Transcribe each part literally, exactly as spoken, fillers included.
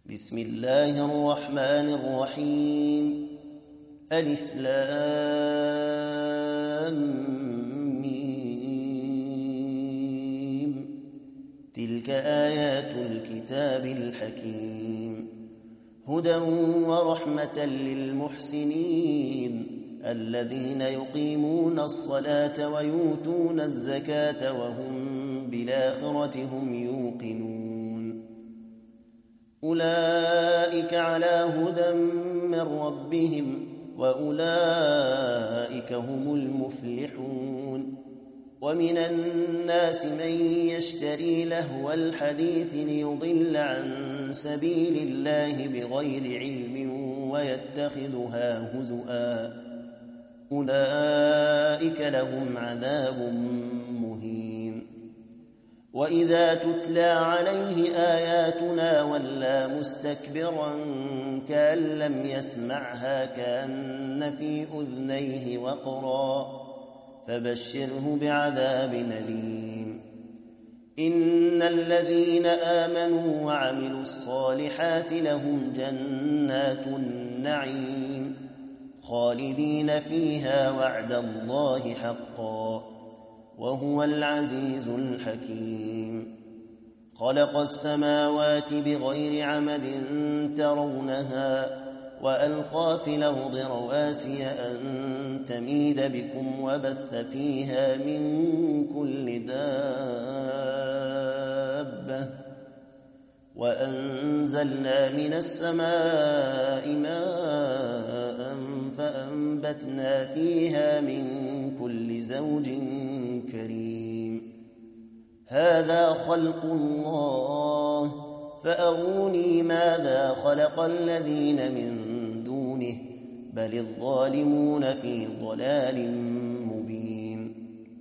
بسم الله الرحمن الرحيم. ألف لام ميم. تلك آيات الكتاب الحكيم، هدى ورحمة للمحسنين الذين يقيمون الصلاة ويؤتون الزكاة وهم بالآخرة هم يوقنون. أولئك على هدى من ربهم وأولئك هم المفلحون. ومن الناس من يشتري لهو الحديث ليضل عن سبيل الله بغير علم ويتخذها هزؤا، أولئك لهم عذاب مهين. وإذا تتلى عليه آياتنا ولى مستكبرا كأن لم يسمعها كأن في أذنيه وقرا، فبشره بعذاب أليم. إن الذين آمنوا وعملوا الصالحات لهم جنات النعيم خالدين فيها وعد الله حقا، وهو العزيز الحكيم. خلق السماوات بغير عمد ترونها وألقى في الأرض رواسي أن تميد بكم وبث فيها من كل دابة، وأنزلنا من السماء ماء فأنبتنا فيها من كل زوج كريم. هذا خلق الله فأروني ماذا خلق الذين من دونه بل الظالمون في ضلال مبين.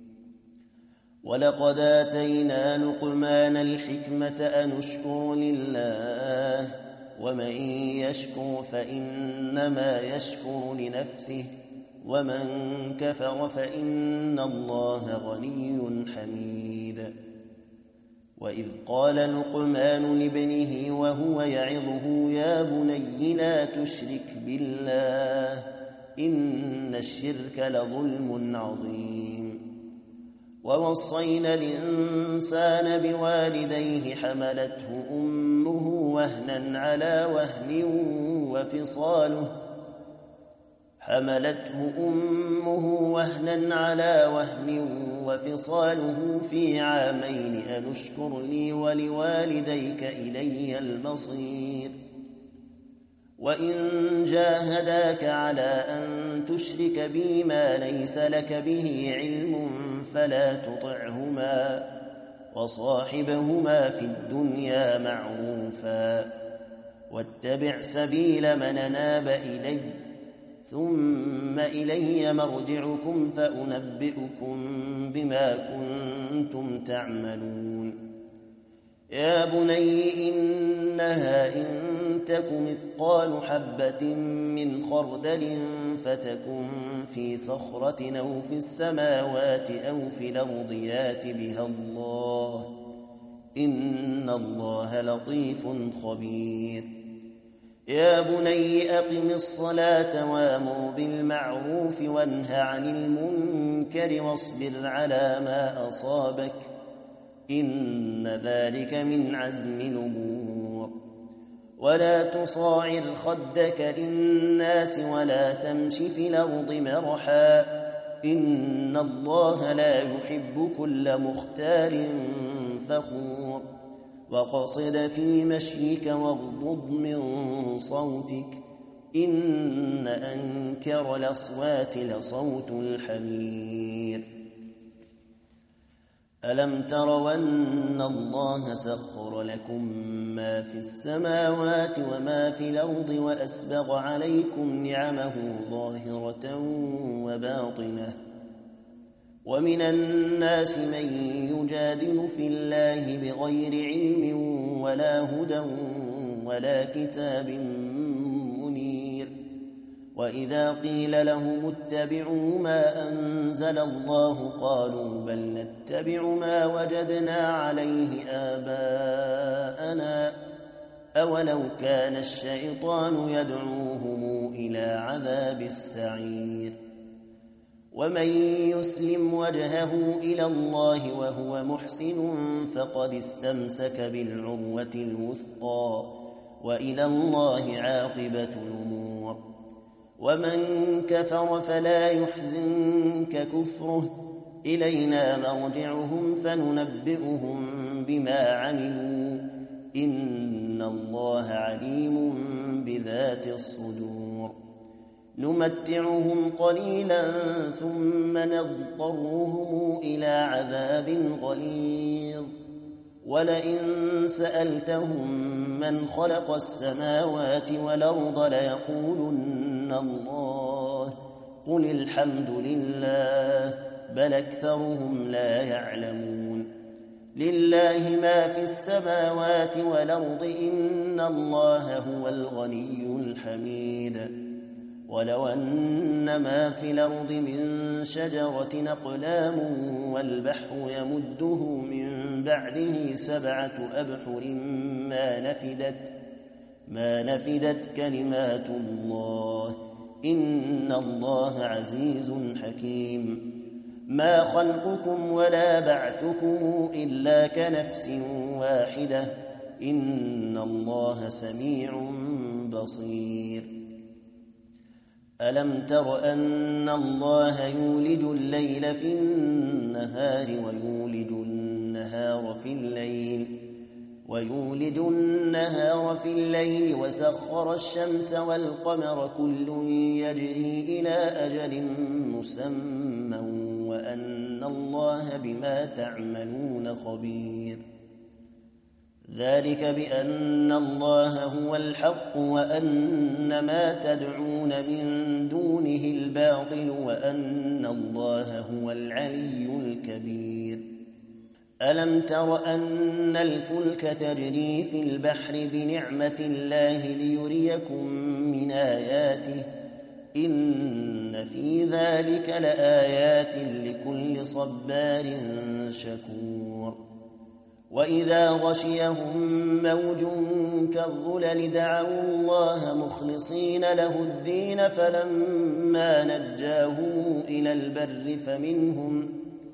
ولقد آتينا لقمان الحكمة أن اشكر لله ومن يشكر فإنما يشكر لنفسه ومن كفر فإن الله غني حميد. وإذ قال لقمان لابنه وهو يعظه يا بني لا تشرك بالله إن الشرك لظلم عظيم. ووصينا الإنسان بوالديه حملته أمه وهنا على وهن وفصاله حملته أمه وهنا على وهن وفصاله في عامين أن اشكر لي ولوالديك إلي المصير. وإن جاهداك على أن تشرك بي ما ليس لك به علم فلا تطعهما وصاحبهما في الدنيا معروفا واتبع سبيل من أناب إلي ثم إلي مرجعكم فأنبئكم بما كنتم تعملون. يا بني إنها إن تك مثقال حبة من خردل فتكن في صخرة أو في السماوات أو في الأرض يات بها الله إن الله لطيف خبير. يا بني أقم الصلاة وأمر بالمعروف وانه عن المنكر واصبر على ما أصابك إن ذلك من عزم الأمور. ولا تصاعر خدك للناس ولا تمش في الأرض مرحا إن الله لا يحب كل مختال فخور. وقصد في مشيك واغضض من صوتك إن أنكر الأصوات لصوت الحمير. ألم تروا أن الله سخر لكم ما في السماوات وما في الأرض وأسبغ عليكم نعمه ظاهرة وباطنة. ومن الناس من يجادل في الله بغير علم ولا هدى ولا كتاب منير. وإذا قيل لهم اتبعوا ما أنزل الله قالوا بل نتبع ما وجدنا عليه آباءنا أولو كان الشيطان يدعوهم إلى عذاب السعير ومن يسلم وجهه إلى الله وهو محسن فقد استمسك بالعروة الوثقى وإلى الله عاقبة الأمور ومن كفر فلا يحزنك كفره إلينا مرجعهم فننبئهم بما عملوا إن الله عليم بذات الصدور نمتعهم قليلا ثم نضطرهم إلى عذاب غليظ ولئن سألتهم من خلق السماوات والأرض ليقولن الله قل الحمد لله بل أكثرهم لا يعلمون لله ما في السماوات والأرض إن الله هو الغني الحميد ولو أن ما في الأرض من شجرة أقلام والبحر يمده من بعده سبعة أبحر ما نفدت ما نفدت كلمات الله إن الله عزيز حكيم ما خلقكم ولا بعثكم إلا كنفس واحدة إن الله سميع بصير ألم تر أن الله يولج الليل في النهار ويولج النهار في الليل ويولج النهار في الليل وسخر الشمس والقمر كل يجري إلى أجل مسمى وأن الله بما تعملون خبير ذلك بأن الله هو الحق وأن ما تدعون من دونه الباطل وأن الله هو العلي الكبير ألم تر أن الفلك تجري في البحر بنعمة الله ليريكم من آياته إن في ذلك لآيات لكل صبار شكور وإذا غشيهم موج كالظلل دعوا الله مخلصين له الدين فلما نجاهم إلى البر فمنهم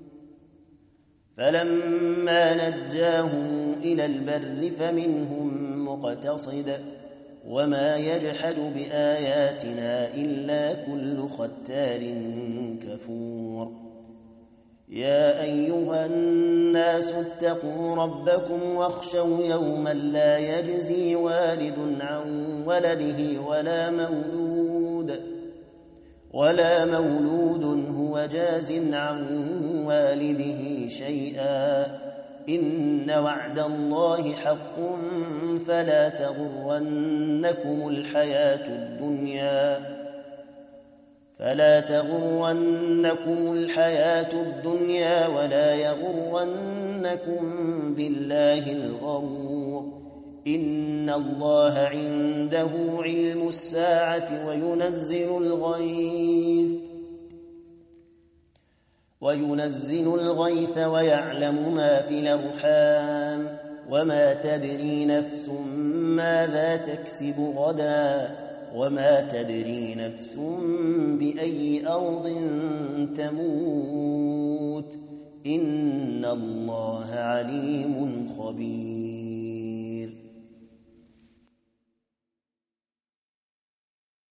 فلما نجاهم إلى البر فمنهم مقتصد وما يجحد بآياتنا إلا كل ختار كفور يا أيها الناس اتقوا ربكم واخشوا يوما لا يجزي والد عن ولده ولا مولود ولا مولود هو جاز عن والده شيئا إن وعد الله حق فلا تغرنكم الحياة الدنيا فلا تغرنكم الحياة الدنيا ولا يغرنكم بالله الغرور إن الله عنده علم الساعة وينزل الغيث وينزل الغيث ويعلم ما في الأرحام وما تدري نفس ماذا تكسب غدا وما تدري نفس بأي أرض تموت إن الله عليم خبير